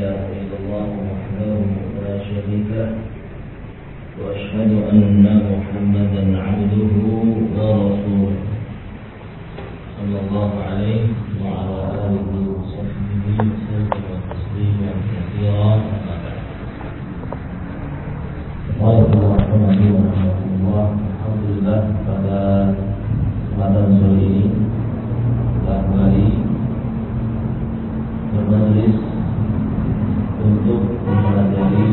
إله إلا الله وحده لا شريك له وأشهد أن محمدا عبده ورسوله صلى الله عليه وعلى آله وصحبه وسلم تسليما كثيرا. Alhamdulillah pada kesempatan sore ini kita kembali bermajelis untuk mempelajari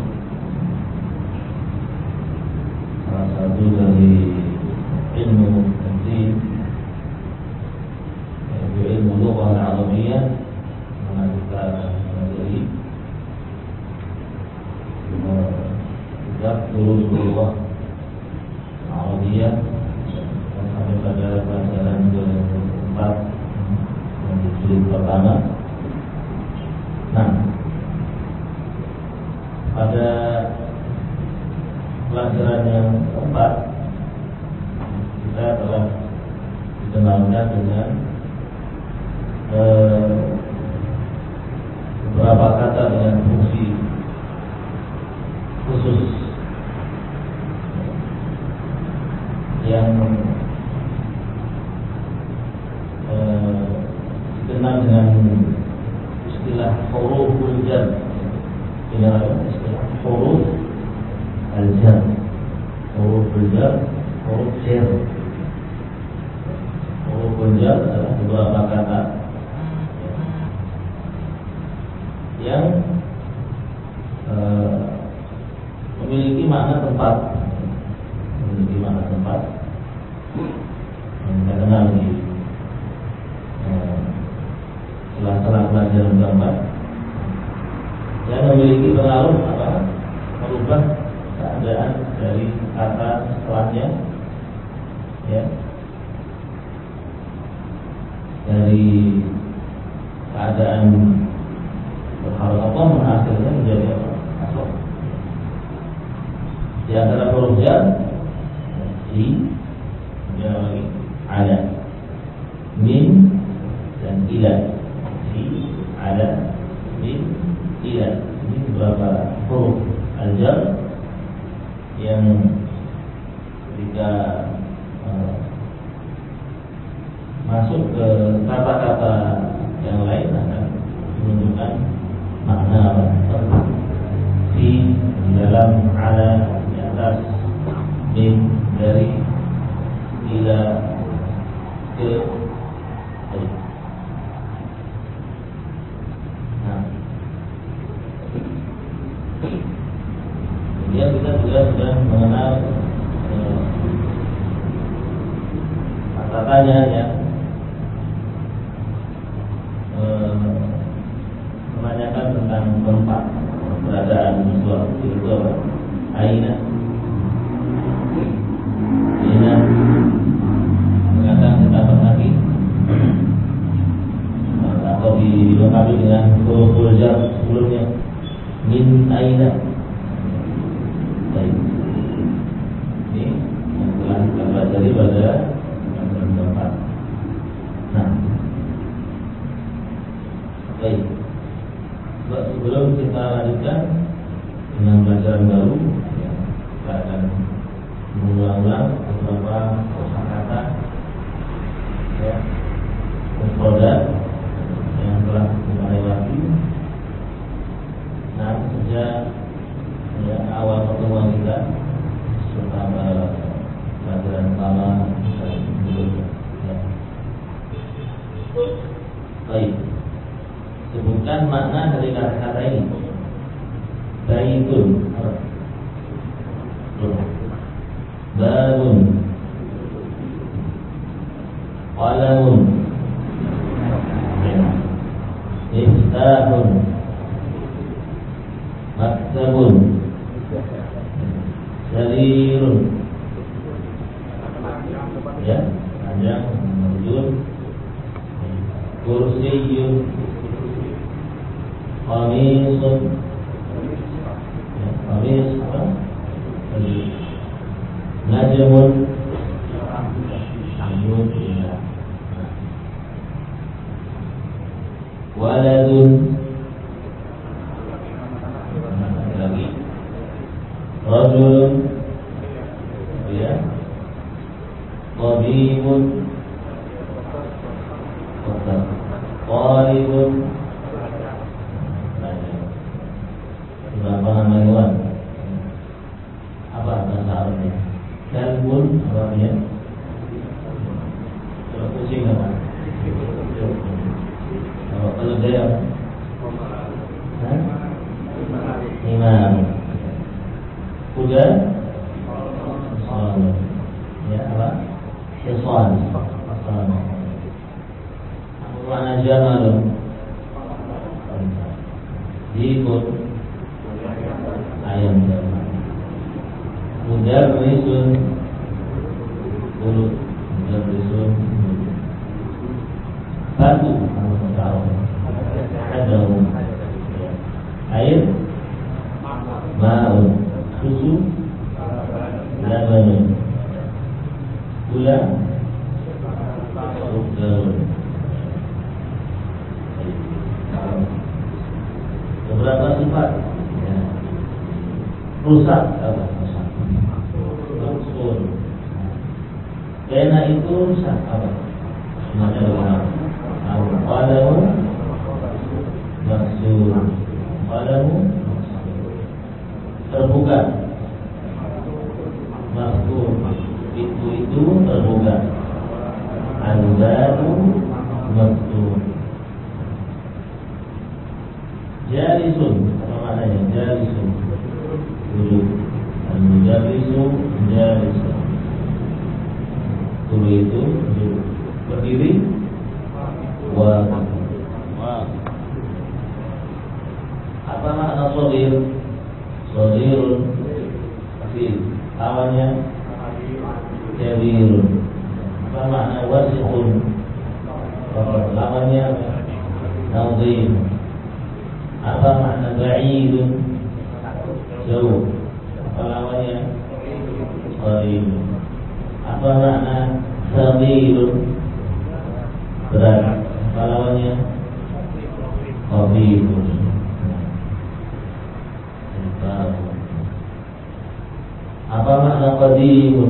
salah satu dari ilmu tafsir, yaitu ilmu lughah al-Arabiyyah, mana kita mempelajari kitab Durus Lughah Arabiyyah sampai pada pelajaran keempat yang jilid pertama. Nah, pada pelajaran yang keempat kita telah dikenalkan dengan beberapa kata dengan fungsi khusus yang dikenal dengan istilah huruful jar. Istilah huruf al-jar, huruful jar, huruf jar. Huruful jar adalah beberapa kata yang memiliki makna tempat, yang kita kenal di setelah pelajaran keempat, yang memiliki pengaruh merubah keadaan dari kata setelahnya, ya, dari keadaan berharap Allah akhirnya menjadi asal. Di antara huruf jar di ada min dan ila, ada min ila. Ini beberapa huruf al-jar yang ketika masuk ke kata-kata yang lain akan menunjukkan makna di dalam, ala di atas, min dari, ila ke. Nah, kemudian kita juga sudah mengenal kata-katanya yang menanyakan tentang tempat keberadaan sesuatu, itu apa? Aina, ina, mengatakan tentang lagi, atau dilengkapi dengan huruf jar sebelumnya, min aina. Baik, ini yang telah kita pelajari pada pelajaran keempat. Nah, baik, sebelum kita lanjutkan dengan pelajaran baru, ya, kita akan mengulang-ulang beberapa kosakata, ya, mufradat yang telah kita lewati. Nah, sejak awal pertemuan kita pertama pelajaran pertama dan berikutnya, ya. Baik, sebutkan makna dari kata-kata ini. Baitun, babun, qalamun, miftahun, maktabun, sarirun, ya, panjang, menunjuk, kursiyun, qamisun, ya, qamis apa? Najmun, ya. Waladun, juga salat. Ya apa? Hisal. Mana jamalun? Ikut ayam jamal. Mudarrisun guru, mudarrisun guru. Batu ada air, maun, susu, labanun, gula, sugarun. Beberapa sifat ya. Rusak apa? Rusak. Pena itu rusak apa? Semacam bagaimana? Qalamu maksur. Qalamu terbuka. Maksur itu terbuka. Al-badu maksur. Jalisun, apa maknanya? Jalisun duduk. Al-mudarrisu jalisun. Guru itu duduk. Berdiri. Wa. Apa makna shaghir? Shaghirun kecil. Lawannya kabirun. Apa makna wasiqun? Lawannya nazim. Apa makna ba'idun? Jauh. Apa lawannya? Qarib. Apa makna saghirun? Berat. Apa lawannya? Khafifun. Apa makna qadimun?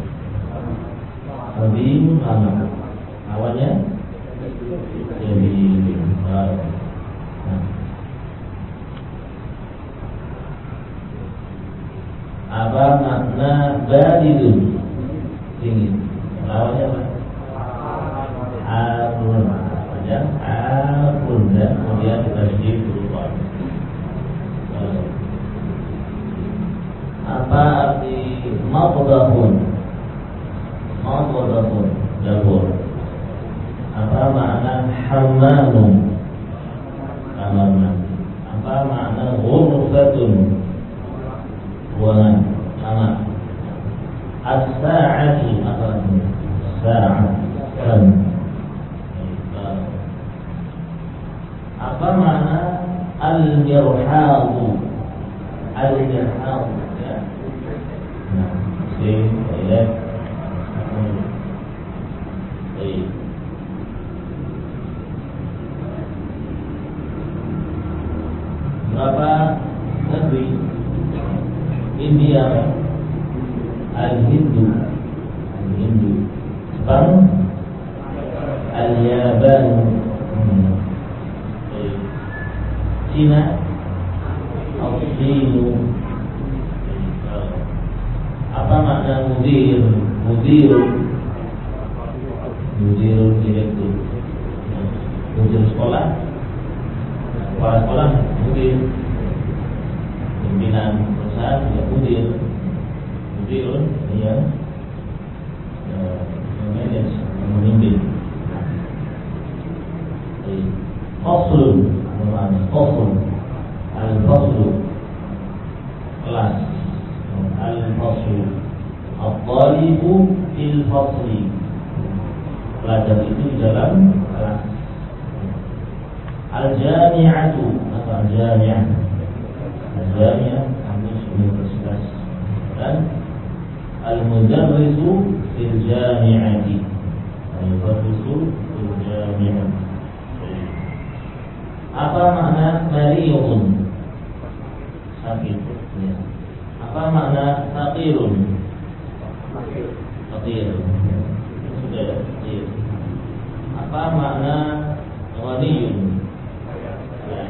Qadimun lama. Lawannya? Jadidun. Apa makna baridun? Dingin. Lawannya apa? Harun. Panjang harun dan kemudian tasydid berubah. Apa arti maqdahun? Maqdahun dapur. Apa makna hammamun? Kamar mandi. Apa makna ghurfatun? Ruangan kamar. As-sa'atu apa itu? Sa'ah jam. Apa makna al-mirhadu? Al-mirhadu ya. Nah, toilet. Baik. Berapa negeri? India, Al-Hindu, Jepang, Al-Yaban, Cina, Al-Sinu. Apa makna mudir? Mudirun direktur. Mudir sekolah, kepala sekolah, mudir. Pimpinan perusahaan juga mudirun yang memanage, memimpin. Faslun, al-faslu kelas, al-faslu al-talibu fil fasli, pelajar itu di dalam kelas. Al-jami'atu atau al-jami'ah, al-jami'ah kampus universitas, dan al-mudarrisu fil jami'ati, al-mudarrisu fil jami'ah. Apa makna mariyun? Sakit ya. Apa makna faqirun? Faqir. Sudah ya, faqir. Apa makna ghaniyun? Ya.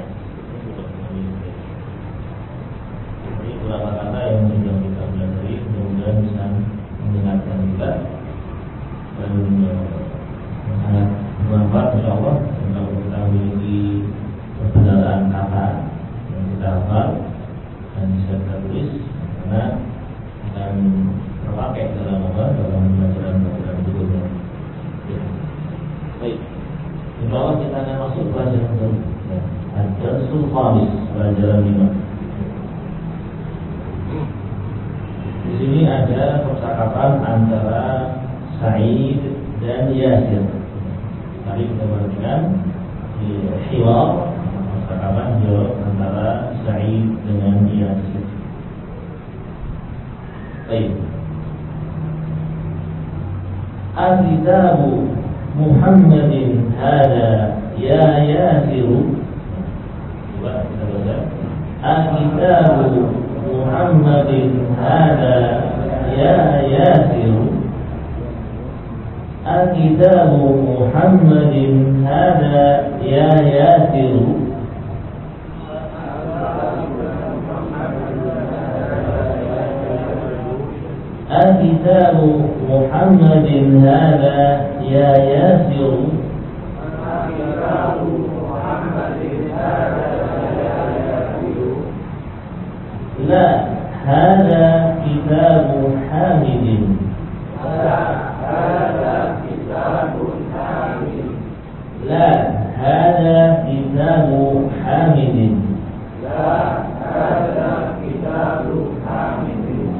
Ini beberapa kata yang sudah kita pelajari, mudah-mudahan bisa mengingatkan kita dan sangat bermanfaat insyaallah kalau kita memiliki kebenaran kata yang kita hafal dan bisa kita tulis, karena pakai dalam pelajaran berikutnya. Ya. Baik. Insya Allah kita akan masuk pelajaran baru. Ya. Ad-Darsul Khamis, pelajaran 5. Di sini ada percakapan antara Sa'id dan Yasir. Tadi kita perhatikan di hiwar, percakapan dialog antara Sa'id dengan Yasir. Baik. Al-Kitabu Muhammadin hada ya Yasiru. Coba kita baca. Al-Kitabu Muhammadin hada ya Yasiru. Al-Kitabu Muhammadin hada ya Yasiru. الكتاب محمد هذا يا ياسر الكتاب محمد هذا يا ياسر لا هذا كتاب حامد لا هذا كتاب حامد لا هذا كتاب حامد لا هذا كتاب حامد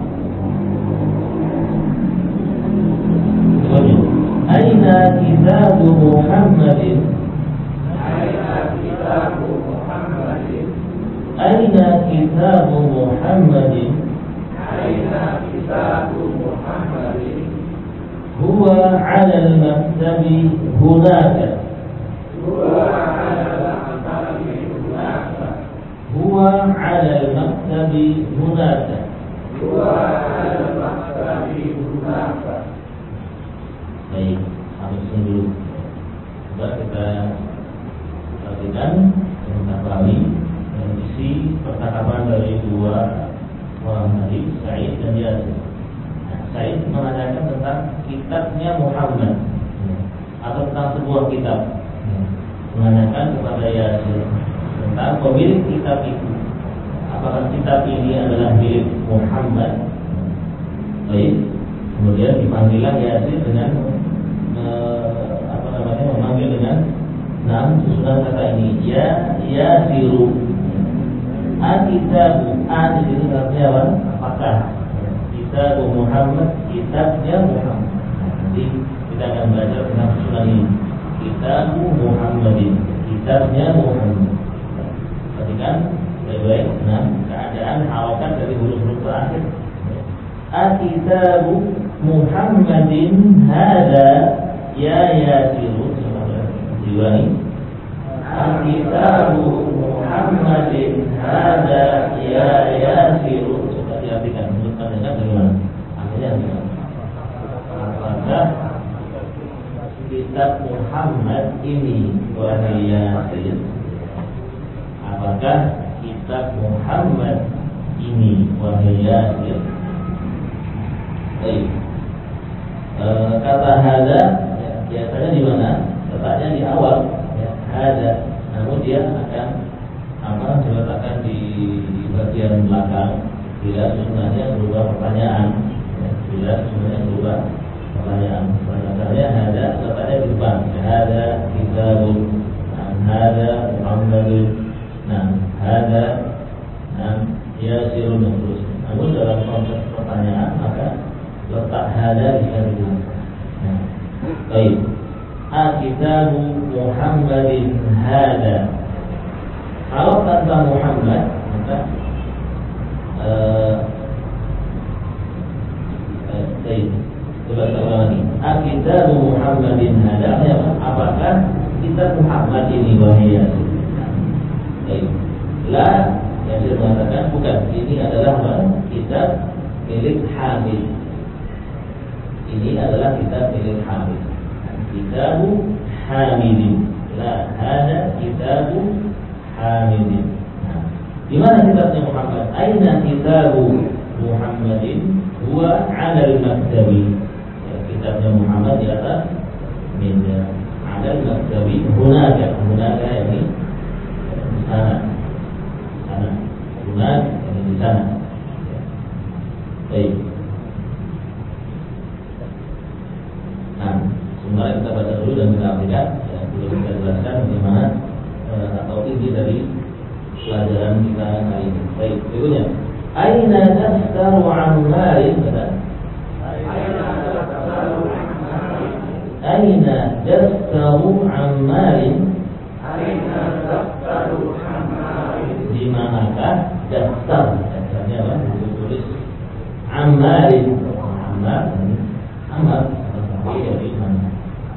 أين كتاب محمد أين كتاب محمد أين كتاب محمد أين كتاب محمد هو على المكتب هناك هو على المكتب هناك هو على المكتب هناك هو على المكتب هناك. Baik, sampai sini dulu. Coba kita perhatikan dan kita pahami isi percakapan dari dua orang tadi, Sa'id dan Yasir. Nah, Sa'id menanyakan tentang kitabnya Muhammad atau tentang sebuah kitab. Menanyakan kepada Yasir tentang pemilik kitab itu. Apakah kitab ini adalah milik Muhammad? Baik. Kemudian dipanggillah Yasir dengan memanggil dengan susunan kata ini ya Yasiru. Al-Kitabu itu artinya apa? Apakah Kitabu Muhammad, kitabnya Muhammad. Nanti kita akan belajar tentang susunan ini. Kitabu Muhammadin, kitabnya Muhammad. Perhatikan baik-baik keadaan harokat dari huruf-huruf terakhir. Al-Kitabu Muhammadin hada ya Yasiru. Diulangi. Al-Kitabu Muhammadin hada ya Yasiru. Coba diartikan menurut kalian bagaimana? Akhirnya bagaimana? Apakah kitab Muhammad ini wahai Yasir? Apakah kitab Muhammad ini wahai Yasir? Baik. Kata hada biasanya di mana? Letaknya di awal, ya, hada. Namun dia akan diletakkan di bagian belakang bila susunannya berupa pertanyaan. Ya, bila susunannya berupa pertanyaan. Makanya hada letaknya di depan. Hada kitabun, hada Muhammadun, hada Yasirun dan seterusnya. Namun dalam konteks pertanyaan maka letak hada di belakang. Baik. Al-Kitabu Muhammadin hada. Kalau tanpa Muhammad maka baik. Coba kita ulang lagi. Al-Kitabu Muhammadin hada. Apakah kitab Muhammad ini wahai Yasir? Baik. La, Yasir mengatakan bukan. Ini adalah kitab milik Hamid. Ini adalah kitab milik Hamid. Kitabu Hamidin. La, hada kitabu Hamidin. Di mana kitabnya Muhammad? Aina kitabu Muhammadin? Huwa 'ala al-maktabi. Kitabnya Muhammad di atas meja. 'Ala al-maktabi. Hunaka ini di sana. Hunaka ini di sana. Baik. Terus kita jelaskan bagaimana atau inti dari pelajaran kita kali ini. Baik, berikutnya. Aina taftaru ammarin kata. Aina taftaru ammarin. Di manakah daftar? Daftarnya apa? Buku tulis ammarin. Ammar dari mana?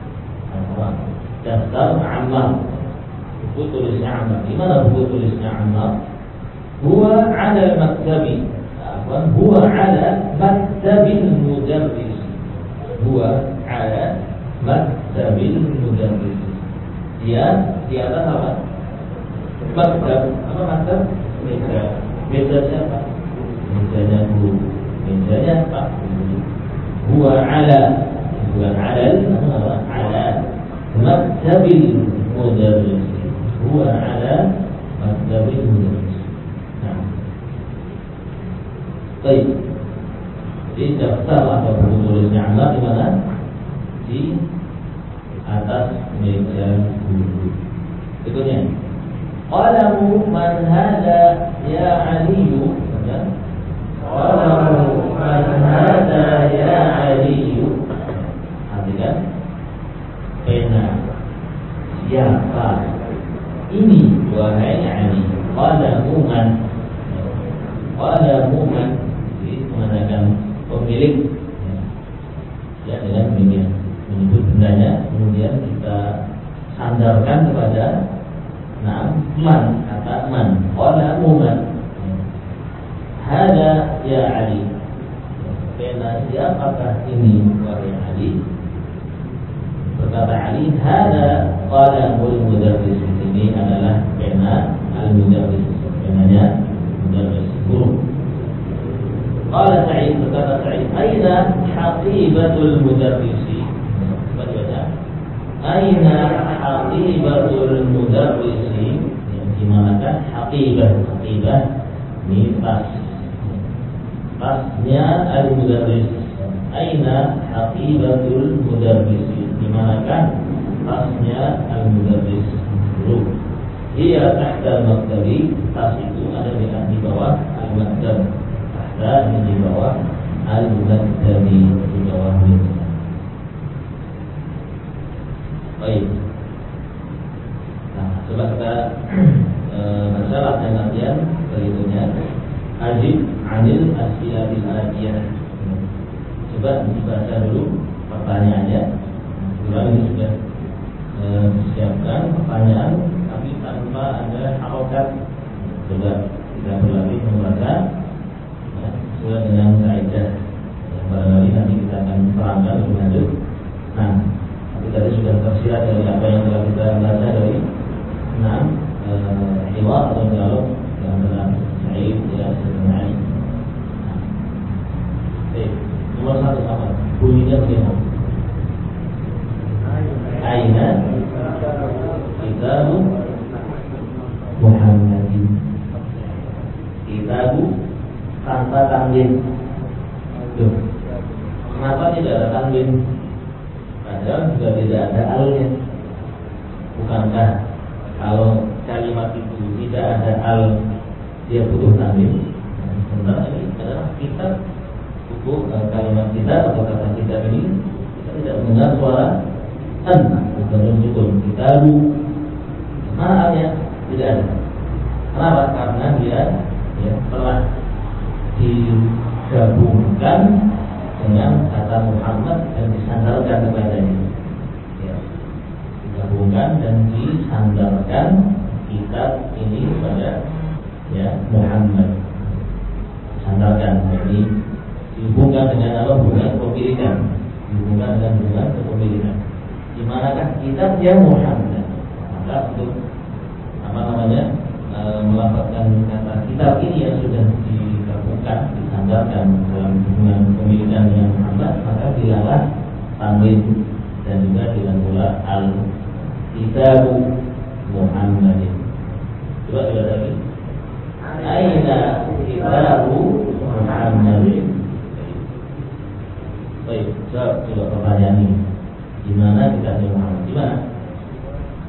Daftar Ammar. Buku tulisnya Ammar. Di mana buku tulisnya Ammar? Huwa 'ala al-maktabi. Huwa 'ala maktabil mudarris. Huwa 'ala maktabil mudarris. Dia di atas apa? Maktab. Apa maktab? Meja. Meja siapa? Mejanya guru. Mejanya Pak Guru. Huwa 'ala, bukan 'alal, apa? 'ala maktabil mudarris. Huwa 'ala maktabil mudarris. Nah. Baik. Jadi daftar atau buku tulisnya Ammar di mana? Di atas meja guru. Berikutnya. Qalamu man hada ya Aliyu. Qalamu man hada ya Aliyu. Artikan pena siapa ini wahai Ali. Qalamu man. Qalamu man. Jadi mengatakan pemilik. Ya dengan demikian menyebut bendanya, kemudian kita sandarkan kepada man, kata man. Qalamu man. Hada ya Ali. Pena siapakah ini wahai Ali? Berkata Ali, hada qalamul mudarris. Ini adalah pena al-mudarris. Penanya mudarris guru. Qala Sa'id, berkata Sa'id, aina haqibatul mudarrisi. Baca. Aina haqibatul mudarrisi. Di manakah haqibah? Haqibah ini tasnya al-mudarris. Aina haqibatul mudarrisi. Di manakah tasnya al-mudarris guru? Ia tahta al-maktabi. Tas itu ada di bawah al-maktab. Tahta ini di bawah al-maktabi, di bawah meja. Baik. Nah, coba kita baca latihan berikutnya. Ajib anil as'ilatil atiyah. Coba dibaca dulu pertanyaannya. Kebetulan ini sudah disiapkan pertanyaan, tapi tanpa ada harokat. Coba kita berlatih membaca sesuai dengan kaidah. Barangkali nanti kita akan terangkan lebih lanjut. Nah, tapi tadi sudah tersirat dari apa yang telah kita baca dari hiwar atau dialog yang antara Sa'id dan Ali. Baik, nomor 1 apa? Bunyinya bagaimana? Aina kitabu Muhammadin. Kitabu tanpa tanwin. Kenapa tidak ada tanwin? Padahal juga tidak ada alnya. Bukankah kalau kalimat itu tidak ada al, dia butuh tanwin? Sementara ini adalah kitab, buku kalimat kitab atau kata kitab ini kita tidak mendengar suara an, bukan sukun. Kitabu, mana alnya? Tidak ada. Kenapa? Karena dia telah digabungkan dengan kata Muhammad dan disandarkan kepadanya. Digabungkan dan disandarkan kitab ini kepada Muhammad. Sandarkan, jadi dihubungkan dengan apa? Hubungan kepemilikan. Dihubungkan dengan hubungan kepemilikan. Di manakah kitabnya Muhammad? Maka untuk melafazkan kata kitab ini yang sudah digabungkan, disandarkan dalam hubungan kepemilikan dengan Muhammad, maka bilanglah tanwin dan juga bilang pula al-kitabu Muhammadin. Coba lagi. Aina kitabu Muhammadin. Baik, coba pertanyaan ini. Di mana kitabnya Muhammad? Di mana?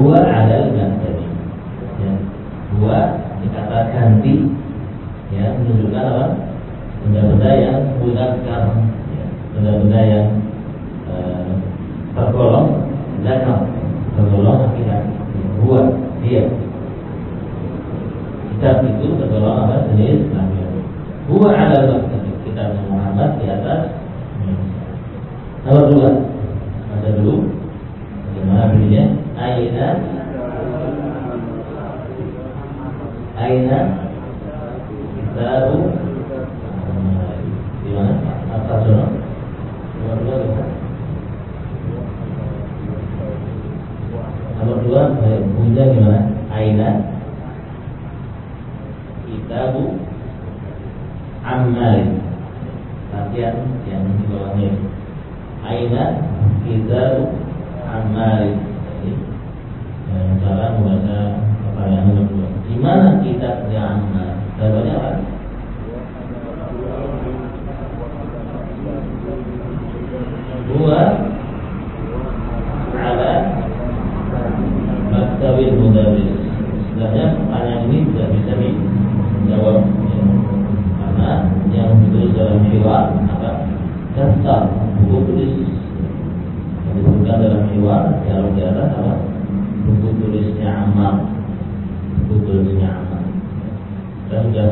huwa 'alal maktabi. Ya, huwa dikata ganti, ya, menunjukkan apa? Benda-benda yang muzakkar, ya, benda-benda yang tergolong zakar, tergolong laki-laki. Huwa dia. Kitab itu tergolong apa? Jenis laki-laki. Huwa 'alal maktabi. Kitab Muhammad di atas. Nomor 2. Baca dulu. Bagaimana bunyinya? Aina kitabu di mana? Atas sana. Nomor 2 kita. Nomor 2 bunyinya gimana? Aina kitabu Ammar. Latihan yang di bawahnya. Aina kitabu Ammar. Jadi cara membaca pertanyaan nomor 2. Di mana kitabnya Ammar? Jawabannya apa? Huwa 'ala maktabil mudarris. Sebenarnya pertanyaan ini tidak bisa dijawab, ya. Karena yang ditulis dalam hiwar apa? Daftar buku tulis yang disebutkan dalam hiwar dialog di atas apa? Buku tulisnya Ammar. Buku tulisnya Ammar. Dan sudah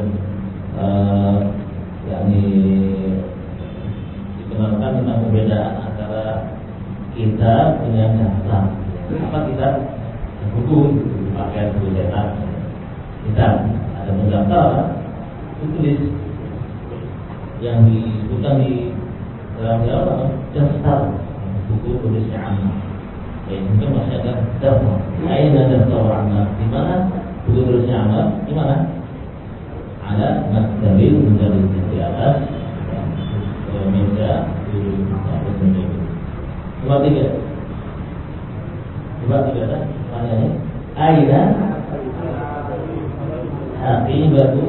yakni dikenalkan tentang perbedaan antara kitab dengan daftar. Apa kitab? Buku, pakai buku cetak. Kitab ada daftar apa? Buku tulis yang disebutkan di dalam apa? Daftar buku tulisnya Ammar. Ya, mungkin masih ada daftar. Aina daftar Ammar? Di mana buku tulisnya Ammar? Di mana? Ada maktabil mudarris di atas meja di atas meja. Nomor 3. Coba kita lihat pertanyaannya. Aina haqibatu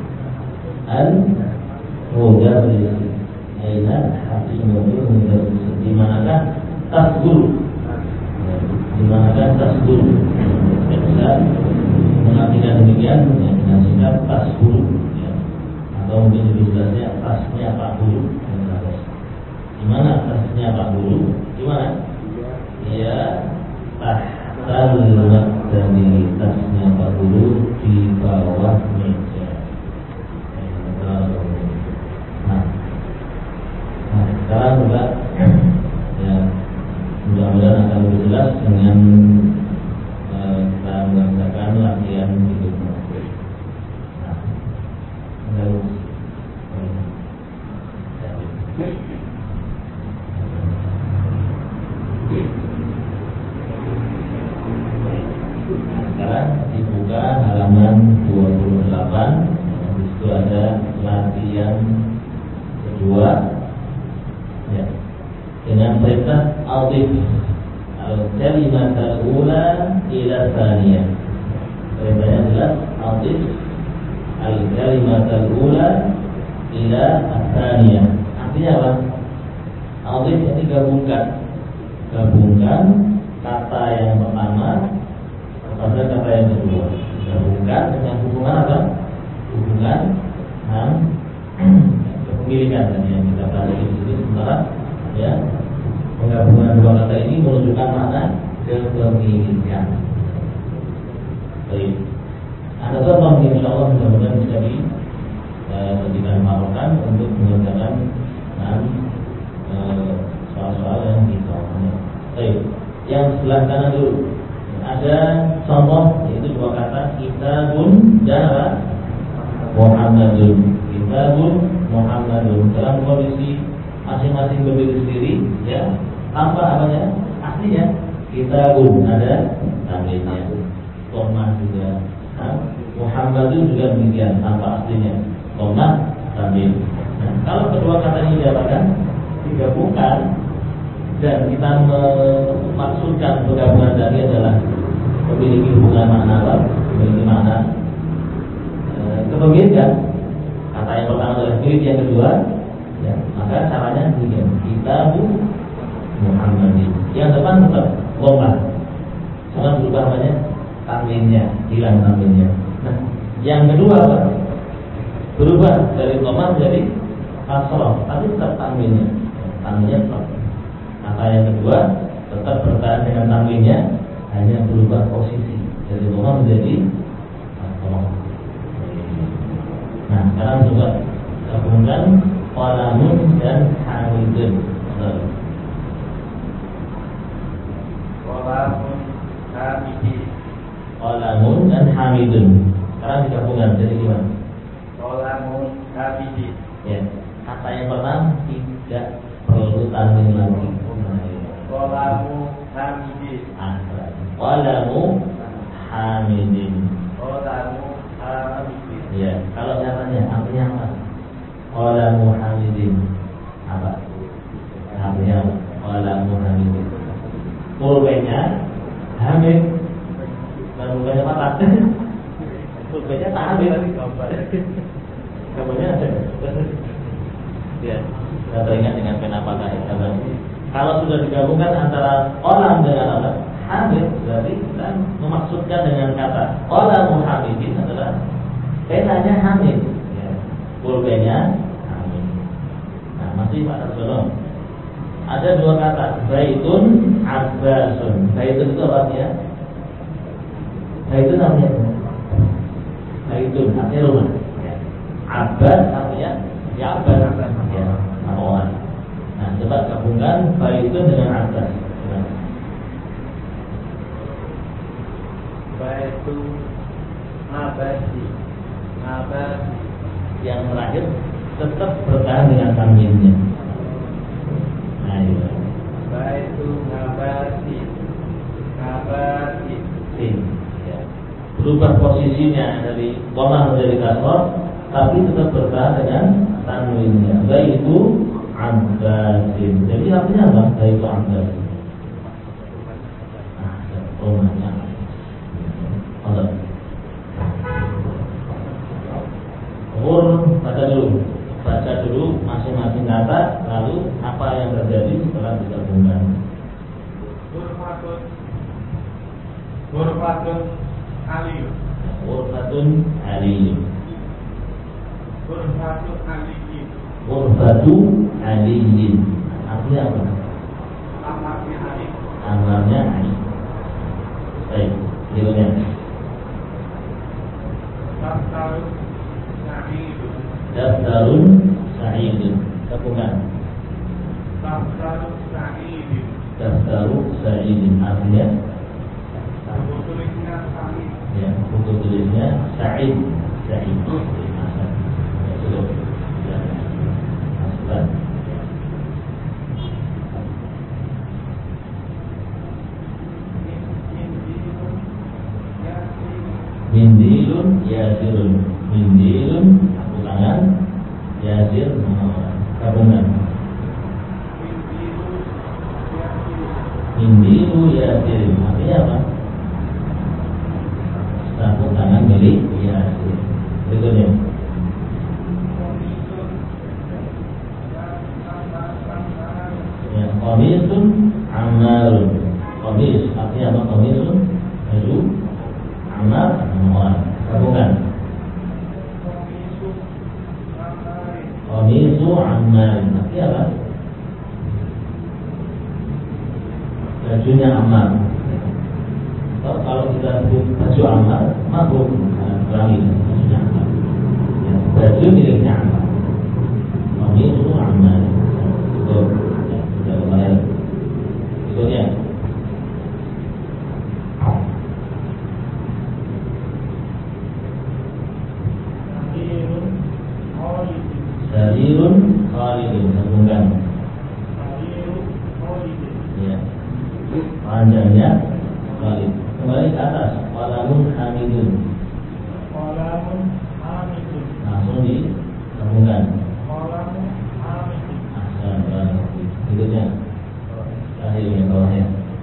al-mudarris? Aina haqibatu al-mudarris? Di manakah tas guru? Di manakah tas guru? Tidak bisa mengartikan demikian dengan singkat tas guru, ya. Atau mungkin lebih jelasnya tasnya Pak Guru. Di mana tasnya Pak Guru? Di mana? Ya, tahtal maktabi. Tasnya Pak Guru di bawah meja. Nah, sekarang coba ya, mudah-mudahan akan lebih jelas dengan kita mengerjakan latihan berikutnya. Sekarang dibuka halaman 28. Di situ ada latihan kedua, ya, dengan perintah adif al-kalimat al-ula ila tsaniyah. Perintahnya jelas, adif al-kalimat al-ula ila tsaniyah. Artinya apa? Adif ini gabungkan kata yang pertama kepada kata yang kedua. Gabungkan dengan hubungan apa? Hubungan kepemilikan tadi yang kita bahas di sini. Sementara ya, penggabungan dua kata ini menunjukkan makna kepemilikan. Baik, ada contoh insya Allah mudah-mudahan bisa dijadikan patokan untuk mengerjakan soal-soal yang kita. Baik, yang sebelah kanan dulu ada contoh yaitu dua kata kitabun dan apa? Muhammadun. Kitabun Muhammadun dalam kondisi masing-masing berdiri sendiri, ya, tanpa apanya aslinya. Kitabun ada tambahannya, koma juga. Muhammadun juga demikian tanpa aslinya, koma tambahan. Nah, kalau kedua kata ini dikatakan digabungkan dan kita memaksudkan penggabungan tadi adalah memiliki hubungan makna apa? Memiliki makna kepemilikan. Kata yang pertama adalah milik yang kedua, ya, maka caranya begini: Kitabu Muhammadin. Yang depan tetap lomba. Bukan berubah apanya? Tanwinnya, hilang tanwinnya. Nah, yang kedua apa? Berubah dari dhamma menjadi kasrah, tapi tetap tanwinnya. Tanwinnya tetap. Maka yang kedua tetap bertahan dengan tanwinnya, hanya berubah posisi dari dhamma menjadi kasrah. Nah, sekarang coba gabungkan qalamun dan hamidun. Qalamun hamidin. Qalamun dan hamidun. Sekarang digabungkan jadi gimana? Qalamun hamidin. Ya, kata yang pertama tidak perlu tanwin lagi. Qalamu hamidin. Qalamu hamidin. Qalamu hamidin. Ya, kalau saya tanya artinya apa? Qalamu hamidin. Apa? Artinya apa? Qalamu hamidin. Pulpenya hamid dan pulpenya patah. Pulpenya tak hamid. Gambarnya ada. Ya, kita teringat dengan pena patah gambar. Kalau sudah digabungkan antara qalam dengan apa? Hamid, berarti kita memaksudkan dengan kata qalamu hamidin adalah penanya hamid, ya. Pulpenya hamid. Nah, masih Pak Sarsono. Ada dua kata, baitun, abbasun. Baitun itu artinya? Baitun artinya apa? Baitun artinya rumah. Ya. Abbas artinya ya abbas, ya, nama orang. Nah, coba gabungkan baitun dengan abbas. Baitun abasi. Abasi. Yang terakhir tetap bertahan dengan tanwinnya. Nah, iya. Baitun abasi. Abasi. Ya. Berubah posisinya dari dhamma menjadi kasrah, tapi tetap bertahan dengan tanwinnya. Baitu abbasin. Jadi artinya apa? Baitu abbasin. Nah, rumahnya. Ada. Baca dulu masing-masing kata, lalu apa yang terjadi setelah digabungkan. Ghurfatun aliyun. Ghurfatun aliyun. Ghurfatun aliyun. Ghurfatu aliyyin. Artinya apa? Amarnya Ali. Amarnya Ali. Baik, berikutnya. Daftarun sa'idun. Daftarun sa'idun. Gabungan. Daftarun sa'idun. Daftaru sa'idin. Artinya? Buku tulisnya Sa'id. Ya, buku tulisnya Sa'id. Sa'id. Ya, sudah. Ya. Masukkan. Mindilun yasirun. Mindilun sapu tangan, yasir nama orang. Gabungan. Mindilu yasir. Artinya apa? Sapu tangan milik yasir. Berikutnya. Ya, qamisun ammarun. Qamis artinya apa? Qamisun baju, ammar nama orang. Gabungan. Qamisu ammarin. Artinya apa? Bajunya ammar. Kalau kita sebut baju ammar, makhluk perangi bajunya ammar. Ya, baju miliknya ammar. Qamisu ammarin. Betul. Ya, sudah lumayan. Berikutnya. Sarirun khalidun. Gabungkan. Ya. Panjangnya khalid. Kembali ke atas. Qalamun hamidun. Qalamun hamidun. Langsung digabungkan. Qalamun hamidun. Berikutnya. Terakhir yang bawahnya.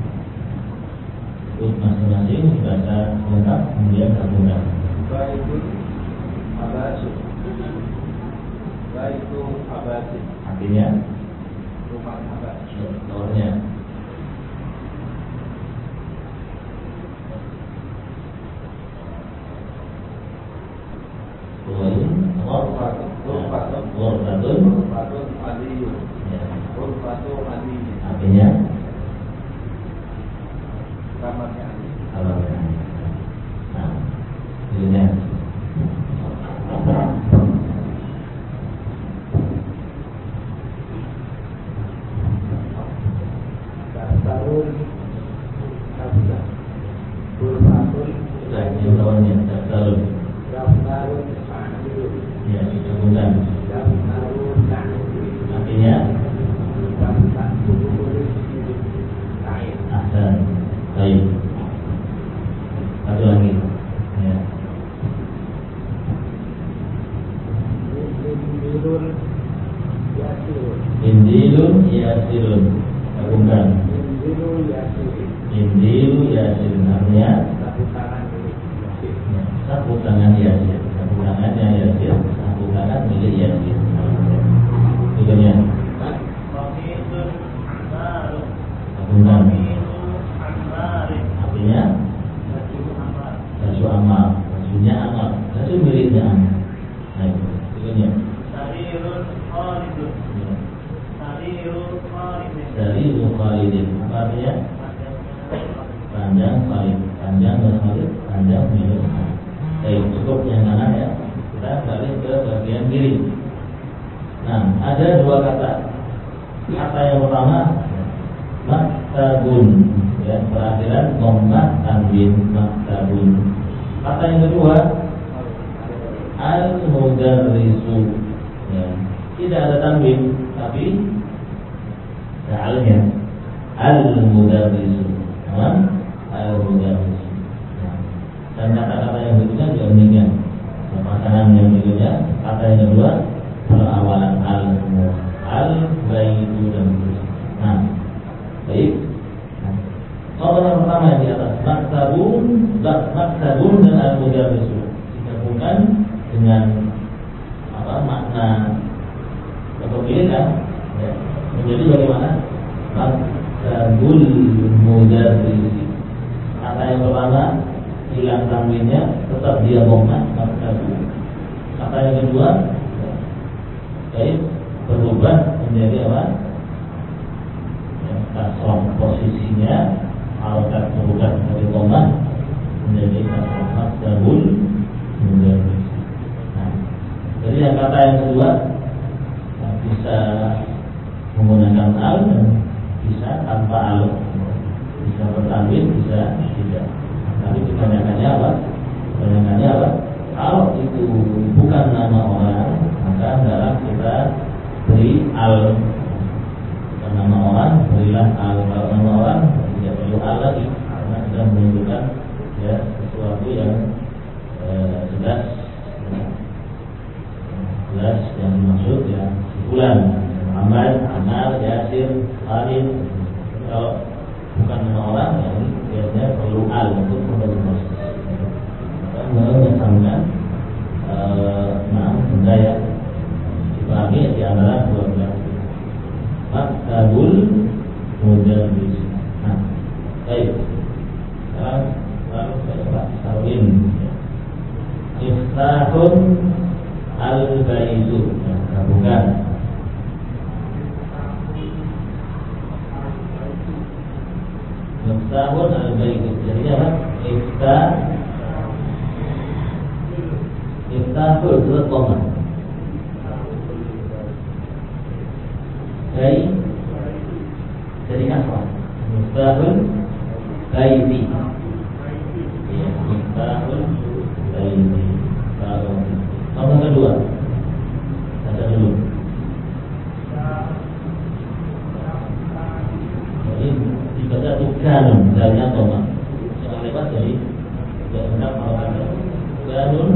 Sebut masing-masing dibaca lengkap kemudian gabungkan. Baitun abasun. Baitu abasin. Artinya Rumah abasin. bawahnya. Ghurfatun aliyun. Ya. Ghurfatu aliyun. Artinya Kamarnya Ali. kamarnya. Nah, judulnya Daftarun Daftar Ghurfatun sudah yang lawannya daftarun. Daftarun aliyun. Ya, gabungkan. Daftarun aliyun. Artinya Daftar tulis lain. ahsan. Baik. Satu lagi. Ya. Injilun Yasirun. Injilun Yasirun. Gabungkan. Injilun Yasirun. Injilu Yasirun. Artinya Sapu tangan milik Yasir. ya, sapu tangan Yasir. Sapu tangannya Yasir. Sapu tangan milik Yasir. Judulnya Qamisun Ammarun. gabungkan. Qamisun Ammarin. Artinya Baju Ammar. baju amal. Bajunya amal. Baju miliknya amal. Nah itu. Judulnya Sarirun Khalidun. ya. Sarirun Khalidun. Dari Khalidin. Apa artinya? Panjang Khalid. Panjang dan Khalid. Panjang milik amal. Baik, cukup yang kanan ya. Kita balik ke bagian kiri. Nah, ada dua kata. Kata yang pertama maktabun, ya, perakhiran dhammah tanwin maktabun. Kata yang kedua al-mudarrisu, ya, tidak ada tanwin tapi ada alnya al-mudarrisu, al-mudarrisu. Nah, dan kata-kata yang berikutnya juga demikian. Pasangan yang berikutnya, kata yang kedua perawalan al-baitu dan seterusnya. Nah, baik. Contoh yang pertama yang di atas maktabun dan al-mudarrisu digabungkan dengan makna kepemilikan ya, menjadi bagaimana? Maktabul mudarrisi. Kata yang pertama hilang tanwinnya, tetap dia dhammah maktabun. Kata yang kedua baik berubah menjadi apa? Ya, kasroh, posisinya harokat berubah dari dhammah menjadi kasroh maktabul mudarris. Nah, jadi yang kata yang kedua bisa menggunakan al dan bisa tanpa al, bisa bertanwin, bisa tidak. Tapi kebanyakannya apa? Kalau itu bukan nama orang, maka adalah kita beri al. Bukan nama orang, berilah al. Kalau nama orang tidak perlu al lagi, karena sudah menunjukkan ya sesuatu yang jelas, jelas yang dimaksud ya bulan Muhammad, Amal, Yasir, Khalid. Kalau bukan nama orang, ya ini biasanya perlu al untuk memperjelas. Mengesahkan benda yang dibagi di antara dua belah. Maktabul mudarris. Nah, baik. Sekarang Pak Sarwin. Miftahun al-baitu. Gabungkan. Miftahun al-baitu. Jadi apa? Miftahul dhammah. Baik. Jadi kasrah. Miftahul baiti. Ya, miftahul baiti. Nomor kedua. Baca dulu. Jadi dibaca tukanun, dalnya dhammah. Jangan lewat jadi tidak benar harokatnya. Tukanun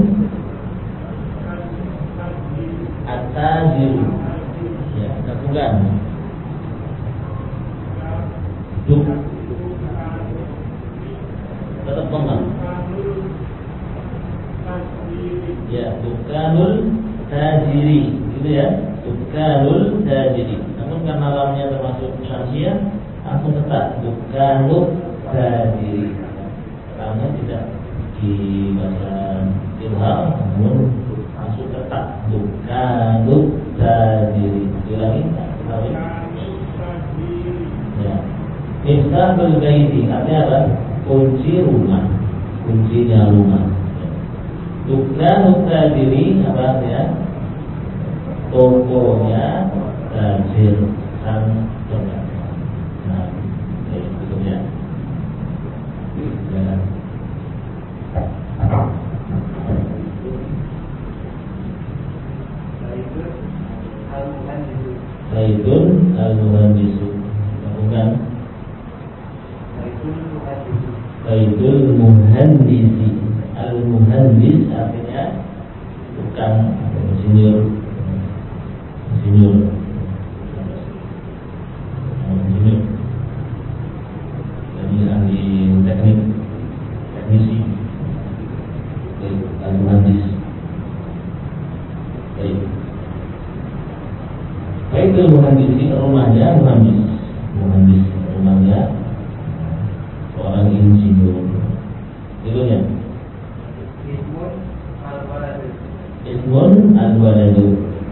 at-tajiru. Ya, gabungan. Duk. Tetap dhammah. Ya, dukanul tajiri. Gitu ya. Dukanul tajiri. Namun karena lamnya termasuk syar'iyah, langsung tetap dukanul tajiri. Lamnya tidak dibaca ilham, namun masuk ke tak dukkanut tajiri. Ulangi. Ya. Miftahul baiti artinya apa? Kunci rumah, kuncinya rumah. Dukkanut tajiri apa artinya? Tokonya tajir sang pedagang. Nah, itu ya. Zaidun al-muhandisu. Bukan. Zaidul muhandisi. Al-muhandis artinya bukan insinyur. Insinyur. Jadi ahli teknik, teknisi. Al-muhandis. Baik. Baitul muhandisi rumahnya muhandis. Muhandis rumahnya seorang insinyur. Itu ya. Ismun al-waladu.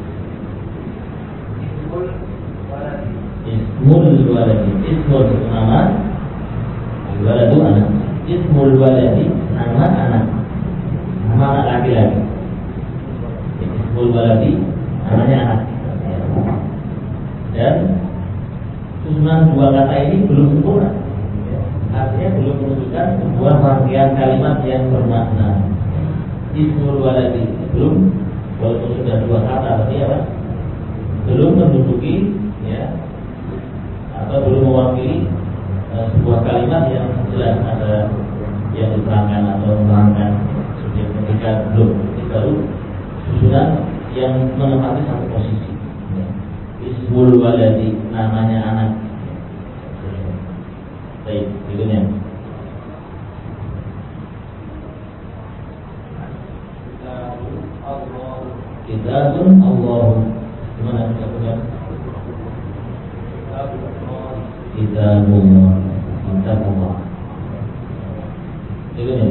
Ismul waladi. Ismul nama, al-waladu anak. Ismul waladi nama anak. Nama anak laki-laki. Ismul waladi namanya anak. Dan susunan dua kata ini belum sempurna. Artinya belum menunjukkan sebuah rangkaian kalimat yang bermakna. Ismul waladi belum, walaupun sudah dua kata, tapi apa? Belum menduduki, ya, atau belum mewakili sebuah kalimat yang jelas ada yang diterangkan atau menerangkan subjek predikat belum. Ini baru susunan yang menempati satu posisi. Ya. Ismul waladi namanya anak. Baik, berikutnya. Kitabun Allah. Gimana kita bukan? Kitabullah. Kitabullah. Berikutnya.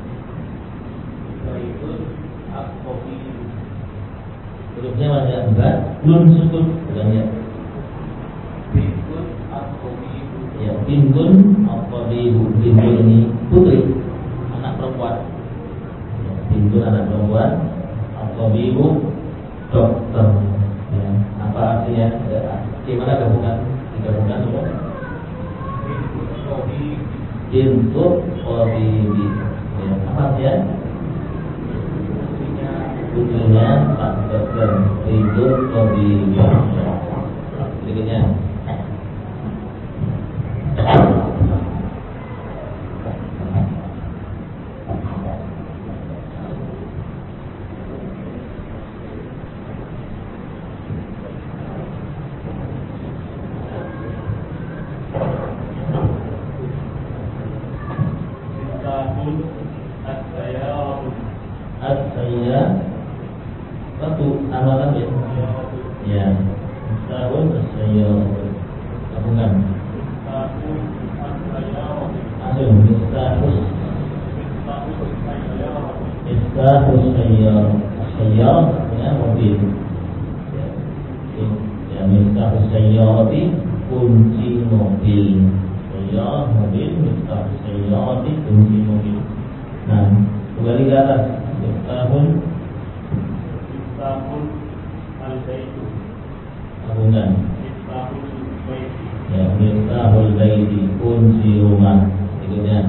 Hurufnya mana? Enggak. Belum sukun. Bukan ya. Ya, bintun al-qabibu. Bintun ini putri, anak perempuan. Ya, bintun anak perempuan, al-qabibu dokter. Ya, apa artinya? Gimana gabungan? Digabungkan dulu. Bintun qabibi. Ya, apa artinya? Putrinya Pak Dokter Bintun qabibi. Ya. Berikutnya. Satu amalan ya. Ya. Tahun saya gabungan. Langsung Miftahus sayyar. Sayyar artinya mobil. Ya, Miftahus sayyarati kunci mobil. Sayyar mobil, Miftahus sayyarati kunci mobil. Nah, kembali ke atas. Miftahun al-baitu. Gabungan. Ya, Miftahul baiti kunci rumah. Berikutnya.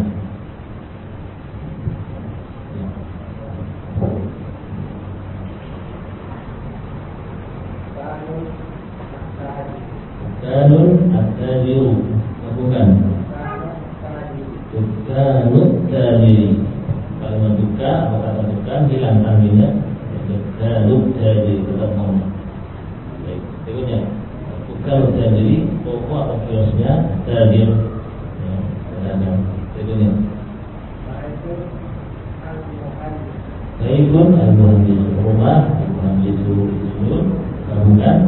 Kanun at-tajiru. Gabungan. Kanun tajiri. Kalimat duka atau kata duka hilang tanwinnya. Kanun tajiri tetap nama. Baik, berikutnya. Kanun tajiri toko atau kiosnya tajir. Ya, pedagang. Berikutnya. Baikun al-muhandis rumah al-muhandis insinyur. Gabungan.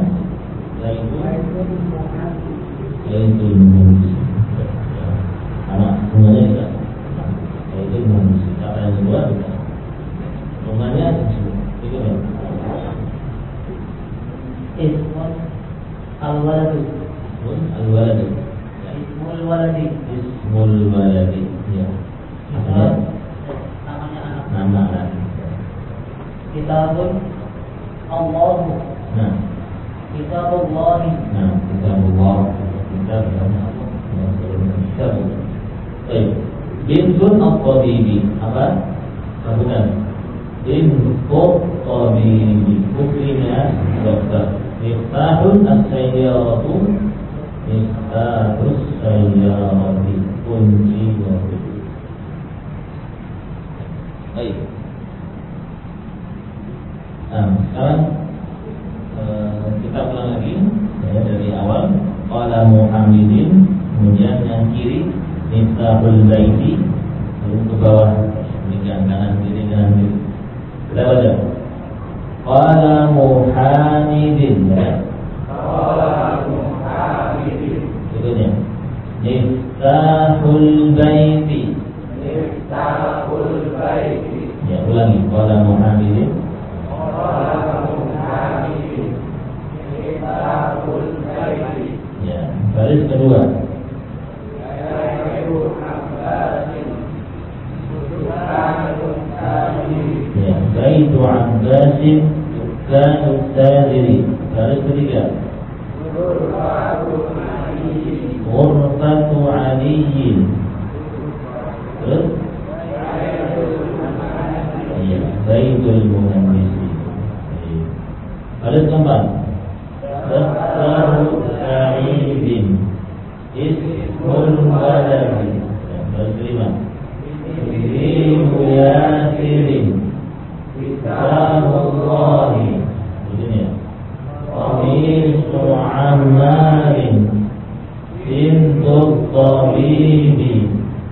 Baikul muhandis. Sama semuanya juga. Baikul muhandis. Kata yang kedua juga. Rumahnya insinyur. Berikutnya. kitabun Allah. Nah, Kitabullah. nah, kitabullah. Kitab Allah. Kitab. Baik. Bintun at-tabibi. Apa? Bukan. Bintun at-tabibi. Buktinya dokter. Miftahun as-sayyaratu. Miftahus sayyarati. Kunci mobil. Baik. Nah, sekarang kita ulang lagi ya, dari awal. Qala Muhammadin, kemudian yang kiri Miftahul Baiti, lalu ke bawah demikian, kanan kiri kanan kiri. Kita baca. Qala Muhammadin, ya. Qala Muhammadin. Berikutnya Miftahul Baiti. Miftahul Baiti. Ya, ulangi. Qala Muhammadin. Qala Muhammadin. Miftahul Baiti. Ya, baris kedua. Ya, Baitu Abbasin Dukanu Tadiri. Baris ketiga. Ghurfatu Aliyin. Terus ya, Baitul Muhandisi. Baris keempat. Daftaru Sa'idin Ismul Waladi. Baris kelima. Ibu Yasirin Kitabullahi. Begini ya. Qamisu Ammarin Bintu Tabibi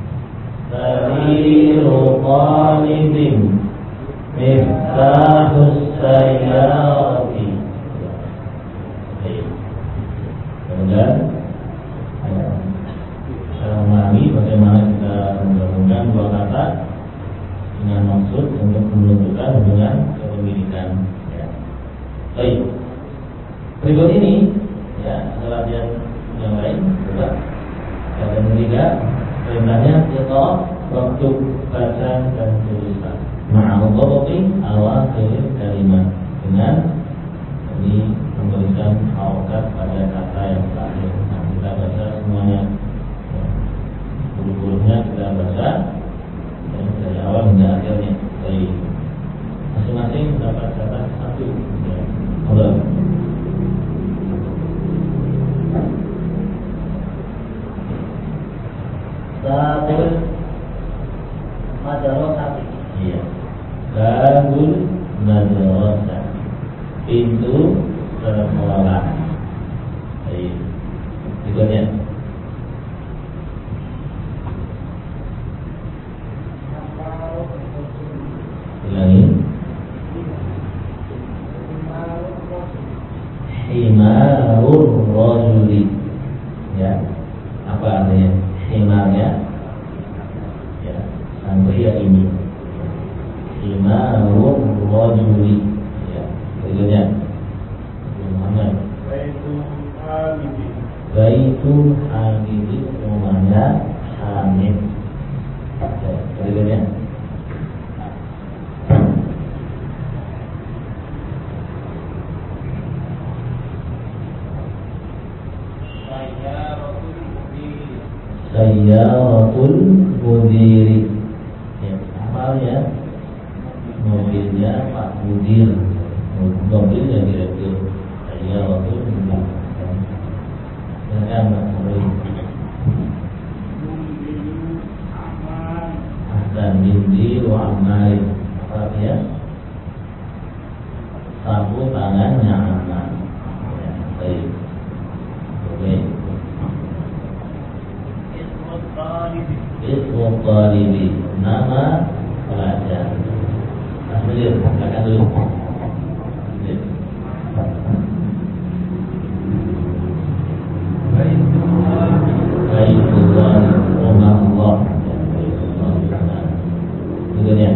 Sariru Talibin Miftahus Sayyarati. Kemudian kita memahami bagaimana kita menggabungkan dua kata dengan maksud untuk menentukan hubungan kepemilikan. Ya. Baik. Berikut ini ya ada latihan yang lain. Coba. Latihan ketiga, perintahnya kita waktu baca dan tulisan. Ma'al-dhabti awakhir kalimat, dengan ini memberikan harokat pada kata yang terakhir. Nah, kita baca semuanya. Huruf-hurufnya kita baca ya, dari awal hingga akhirnya. Baik. Masing-masing dapat catat satu. Ya. Oke. Babul madrasah. Iya. Babul madrasah. Pintu sekolah. Baik. Berikutnya. Ulangi. Himarur rajuli. Ya. Apa artinya? Himarnya ya, sang pria ini. Himarur rajuli. Ya. Berikutnya. Muhammad. Baitul Hamidi, rumahnya Hamid. Ya. Berikutnya. Sayyaratul Mudiri. Ya, apa ya? Mobilnya Pak Mudir. Mobilnya direktur. Sayyaratul Mudir. Silakan Pak Mudir. Ahsan Bindi wa Ammar. Apa ya? Sapu tangannya Ammar. Ya, baik. Oke. Ismu Talibi, nama pelajar. Asmilir, silakan dulu. Baitullah, rumah Allah. Berikutnya.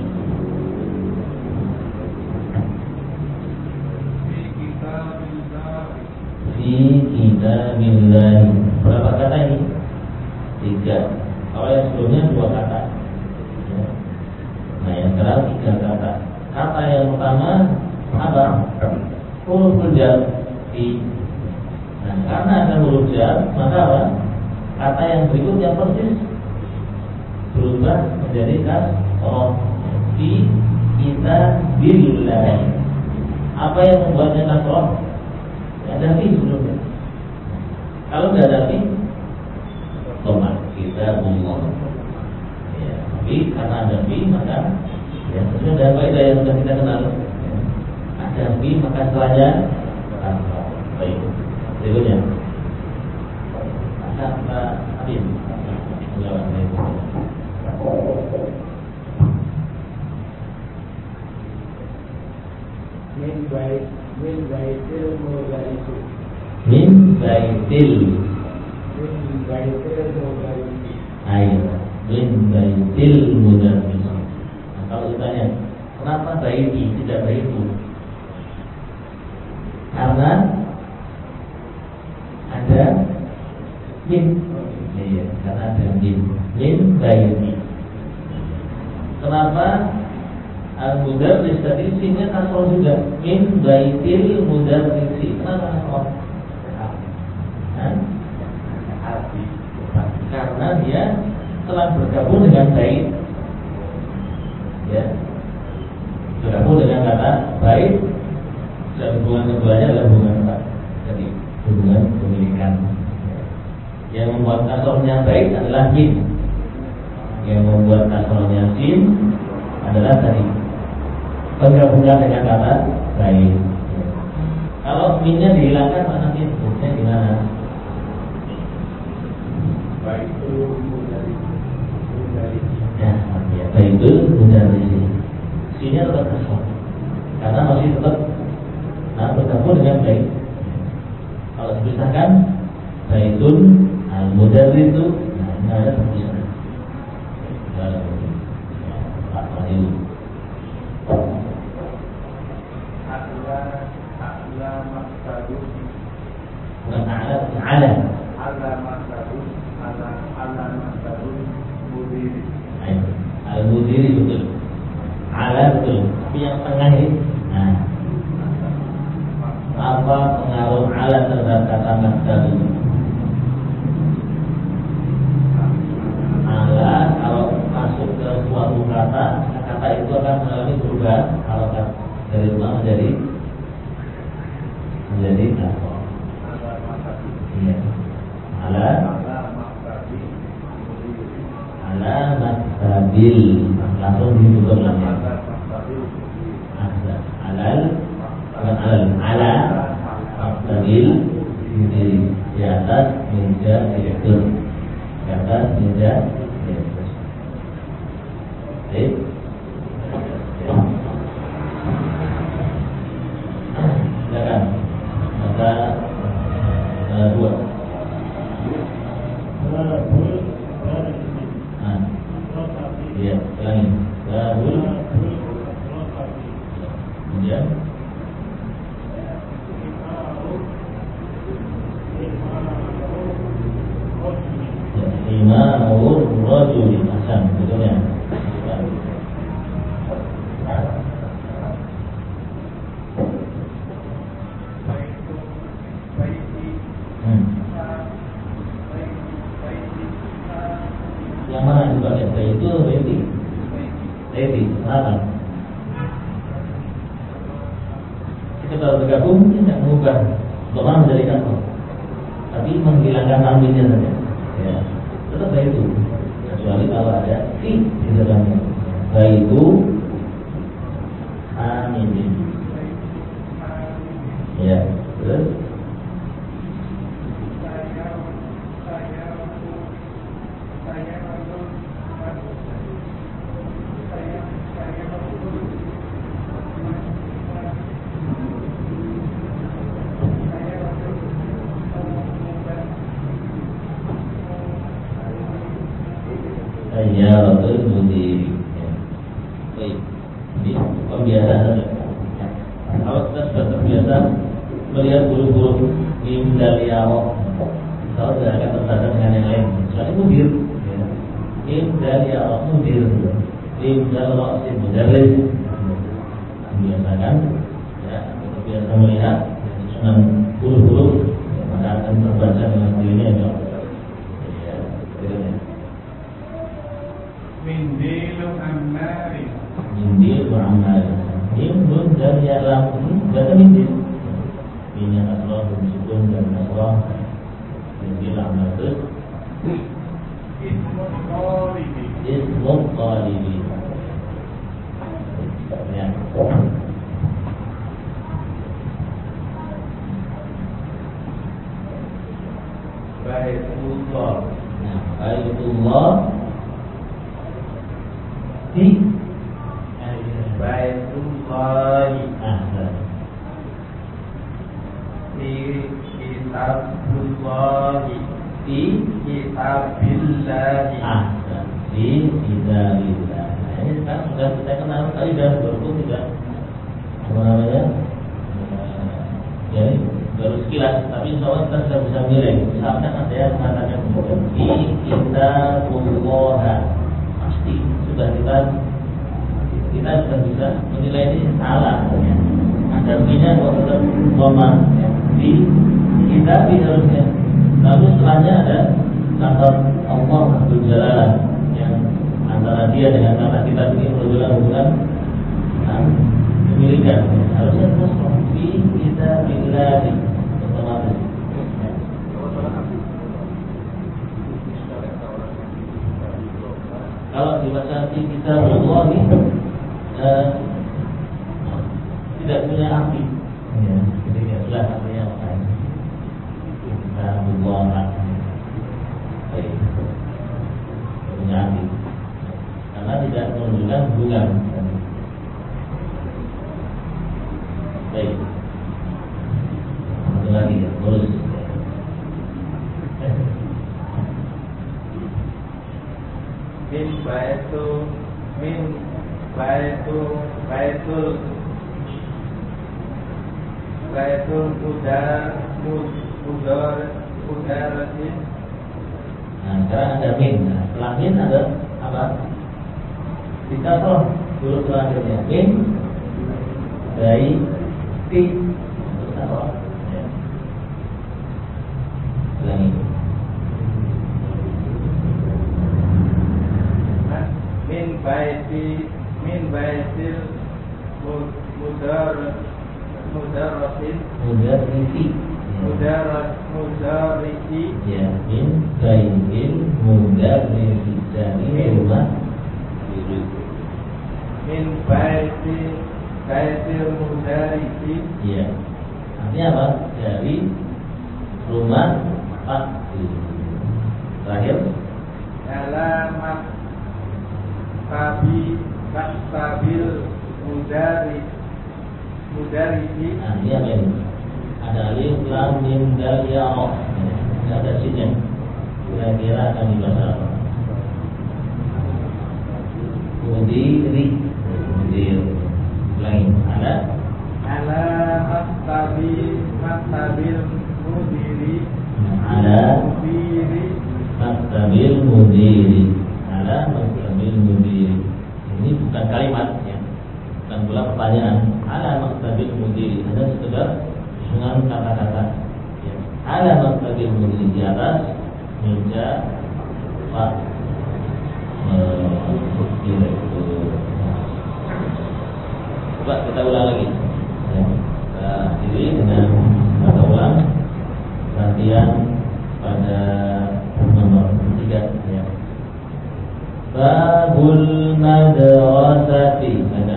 Fi kitabillah. Berapa kata ini? 3. Kalau yang sebelumnya 2 kata. Ya. Nah yang sekarang 3 kata. Kata yang pertama bersama apa? Huruf jar fi. Nah, karena ada huruf jar, maka apa? Kata yang berikutnya persis berubah menjadi kasroh. Fi kita billah. Apa yang membuatnya kasroh? Ada fi sebelumnya. Kalau tidak ada fi, tomat kita bunga. Ya, tapi karena ada fi maka ya sesuai dengan kaidah yang sudah kita kenal. Ada fi maka setelahnya kasroh. Baik. Berikutnya. Kata Habib. Menjawab min baitil mudarisu. Min baitil. Ayo, min baitil mudarris. Nah, kalau ditanya, kenapa baiti tidak baitu? Karena ada min. Iya, karena ada min. Min baiti. Kenapa al-mudarris tadi sinnya kasroh juga? Min baitil mudarrisi. Kenapa kasroh? Karena dia telah bergabung dengan bait, ya, bergabung dengan kata bait, dan hubungan keduanya adalah hubungan apa? Jadi hubungan pemilikan. Yang membuat kasrohnya bait adalah min, yang membuat kasrohnya sin adalah tadi bergabungan dengan kata bait. Kalau minnya dihilangkan mana min? Maksudnya gimana? Baitul mudarris. Ya, baitul mudarris. Sinnya tetap kasroh karena masih tetap bergabung dengan bait. Kalau dipisahkan baitul al-mudarris itu, nah ada terpisah. Ala maktadu. Bukan ala. Ala maktadu. Ala maktadu mudiri. Al-mudiri betul. Ala betul. Tapi yang tengah ini, nah, apa pengaruh ala terhadap kata maktadu? Ala kalau masuk ke suatu kata itu akan mengalami perubahan. Kalau dari rumah menjadi kasroh. Iya. Ala maktabil. Langsung ditutup namanya. Ala maktabil di atas meja direktur. Di atas meja direktur. Baik. Silakan. Kata dua. Iya, ulangi. Babul. Kemudian imamur rajuli. Hasan, betulnya. Yang mana dipakai? Baitu atau baiti? Baiti. Kenapa? Kita bergabung tidak mengubah doa menjadi kasroh, tapi menghilangkan tanwinnya saja. Ya, tetap baitu. Kecuali kalau ada fi di dalamnya. Baitu amin. Ya, terus sayyaratul mudiri. Baik, ini pembiasaan saja. Kalau kita sudah terbiasa melihat huruf-huruf mim dal ya ra, kalau tidak akan terbiasa dengan yang lain. Kecuali mudir, mim dal ya ra mudir, mim dal ra mudarris. membiasakan ya, terbiasa melihat susunan huruf-huruf ya, maka akan terbaca dengan sendirinya ya. Ya, berikutnya. Mindilu ammari. Mindil wa amal. Nun dan ya lam baca mindil. Ini asrah sukun dan asrah. Mindil amal terus. Ismul qalibi. Ismul qalibi. Ya. Baitullah. Nah, Baitullah di Baitullah di kitabullah. di Kitabillah. di kitabillah. Nah, ini sekarang sudah kita kenal tadi dan walaupun tidak apa namanya jadi baru sekilas, tapi insya Allah kita sudah bisa menilai. Misalkan ada yang mengatakan di kitabullah, pasti sudah kita sudah bisa menilai ini salah ya. Ada minyak kok tetap koma ya. Di kita harusnya. Lalu setelahnya ada kata Allah Abdul Jalalah yang antara dia dengan kata kita ini menunjukkan hubungan kemilikan. Harusnya terus di kita billahi otomatis. Kalau dibaca di kita Allah ini tidak punya arti. Ya, jadi tidak jelas artinya apa ini. Kita Allah baik punya arti karena tidak menunjukkan hubungan. Baik, satu lagi ya, terus. Baitul mudaratin. Nah, sekarang ada min. Nah, setelah min ada apa? Kita toh huruf terakhirnya min, dari ti, terus apa? Ya. Ulangi. Min baitil mudarrisin. Mudarrisi. Ya, min baitil mudarrisi dari rumah guru. Min baitil mudarrisi. Ya, artinya apa? Dari rumah Pak Guru. Terakhir, Alamat maktabil mudarrisi. nah ini apa ini? Ada alif, lam, mim, dal, ya, ra. Tidak ada sinnya. Kira-kira akan dibaca apa? Mudiri. Ulangi. Ala maktabil mudiri. Ala maktabil mudiri. Ala maktabil mudiri. Ini bukan kalimat ya. Bukan pula pertanyaan. Ala maktabil mudiri. Hanya sekedar susunan kata-kata ya. Ala maktabil mudiri, di atas meja Pak direktur. Coba kita ulang lagi ya. Kita akhiri dengan kata ulang latihan pada nomor 3 ya. Babul madrasati. Ada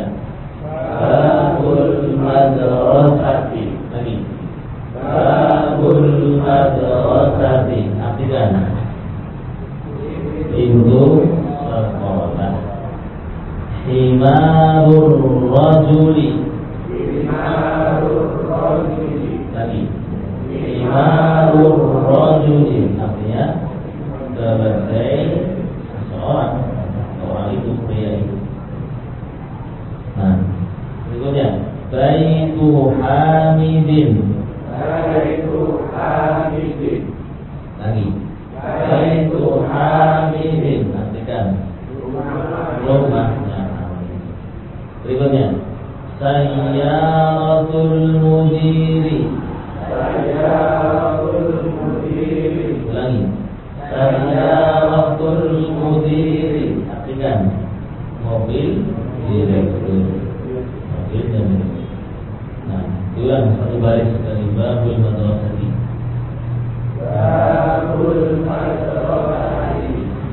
Babul madrasati. Lagi Babul madrasati. Artikan pintu sekolah. Himarur rajuli. Lagi Himarur rajuli. Artinya sebagai seorang itu pria itu. Nah, berikutnya Baitu Hamidin. Lagi Baitu Hamidin. Artikan rumahnya Hamid. Berikutnya Sayyaratul mudiri. Ulangi. Sayyaratul mudiri. Artikan mobil direktur. Mobil dan direktur. Nah, ulang satu baris dari babul madrasati. Babul madrasati.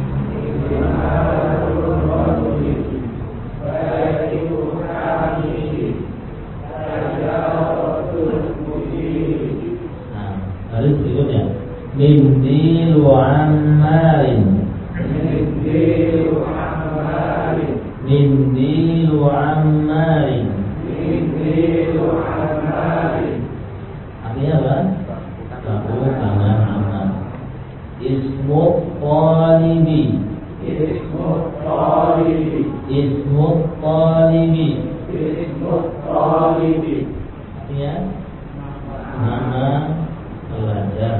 Baris berikutnya. Mindilu ammarin. Mindilu ammarin. Mindilu ammarin. Mindilu ammarin. Artinya apa? Sapu tangan Ammar. Ismu talibi. Ismu talibi. Ismu talibi. Ismu talibi. Artinya nama pelajar.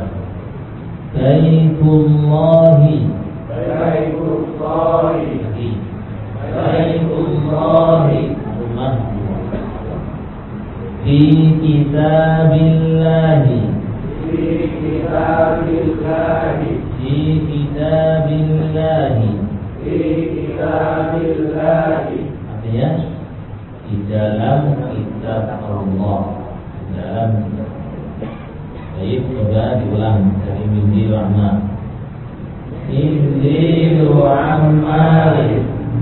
Baitullahi. Baitullahi. Baitullahi. Rumah. Fi kitabillahi. Fi kitabillahi. Fi kitabillahi. Fi kitabillahi. Artinya di dalam kitab Allah. Di dalam kitab. Baik, coba diulang dari Mindilu Ammar. Mindilu Ammari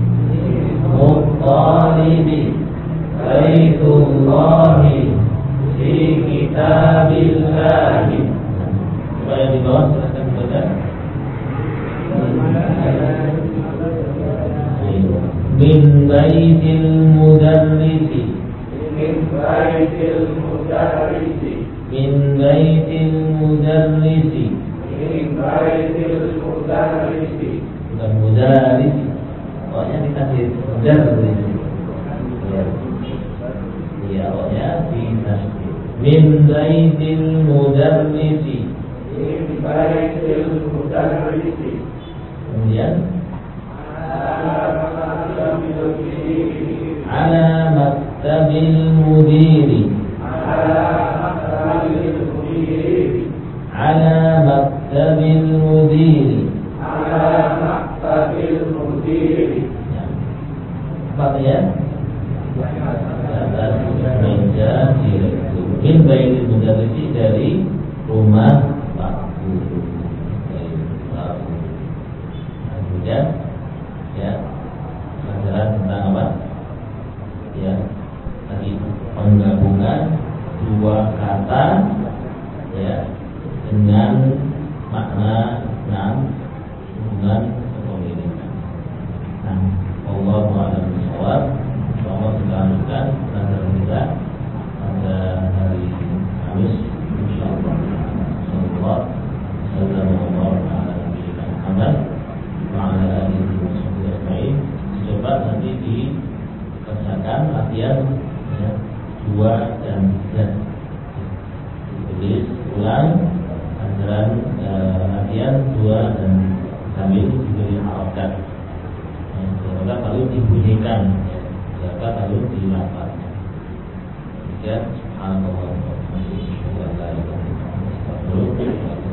Muttalibi Baitullahi Fi kitabillahi. Coba yang di bawah silahkan dibaca. Min baitil mudarrisi. Min baitil mudarrisi. Min baitil mudarrisi. Min baitil mudarrisi. Bukan mudarrisi. Pokoknya dikasih mudarrisi. Ya, pokoknya dikasih. Min baitil mudarrisi. Min baitil mudarrisi. Kemudian ala maktabil mudiri. Ala maktabil mudiri. Ala maktabil mudiri. Apa ya? Atas meja direktur. Min baitil mudarrisi, dari rumah Pak Guru. Kemudian ya, pelajaran tentang apa? Ya, tadi penggabungan dua kata ya dengan makna hubungan kepemilikan. Nah, Allahu a'lam bishawab. Insyaallah kita lanjutkan pelajaran kita pada hari Kamis insyaallah. Sallallahu alaihi wasallam wa ala alihi wasallam. Coba nanti dikerjakan latihan ya, 2 dan 3. Ditulis ulang pelajaran latihan 2 dan sambil diberi harokat. Harokat lalu dibunyikan, harokat lalu dilafazkan. Demikian. Subhanallah wa bihamdihi, asyhadu an la ilaha illallah, astaghfirullah.